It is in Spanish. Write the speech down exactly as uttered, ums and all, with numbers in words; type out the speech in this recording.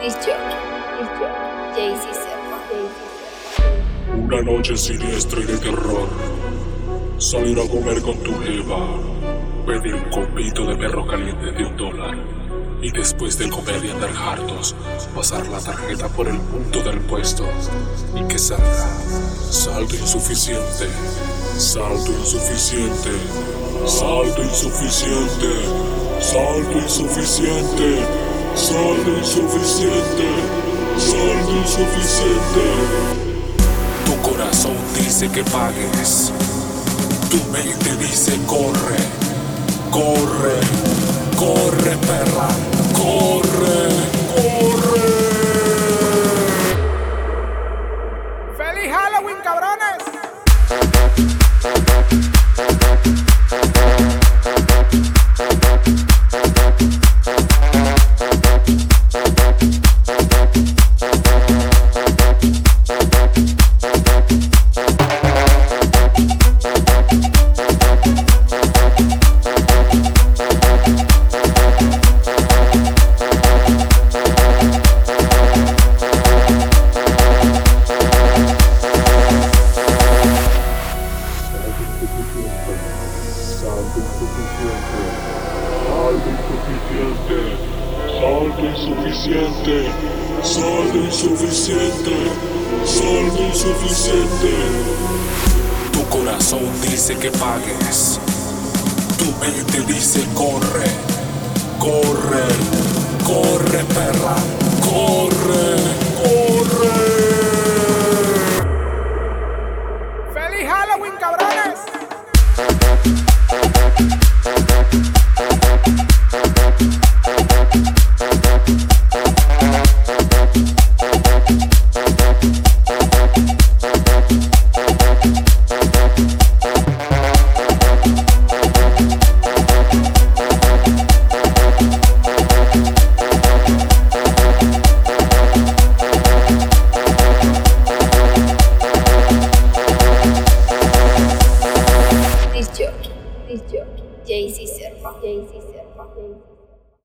Disc jockey, disc jockey, Jay-Z Serpa, Jay-Z. Una noche siniestra y de terror. Salir a comer con tu jeva. Pedir un copito de perro caliente de un dólar. Y después de comer y andar hartos, pasar la tarjeta por el punto del puesto. Y que salga saldo insuficiente, saldo insuficiente, saldo insuficiente, saldo insuficiente, saldo insuficiente, saldo insuficiente. Tu corazón dice que pagues, tu mente dice corre, corre, corre perra, corre, corre. ¡Feliz Halloween, cabrones! Saldo insuficiente, saldo insuficiente, saldo insuficiente. Tu corazón dice que pagues, tu mente dice corre, corre, corre perra, corre, corre. ¡Feliz Halloween, cabrones! Disc jockey, disc jockey, Jay-Z Serpa, Jay-Z Serpa, Jay-Z.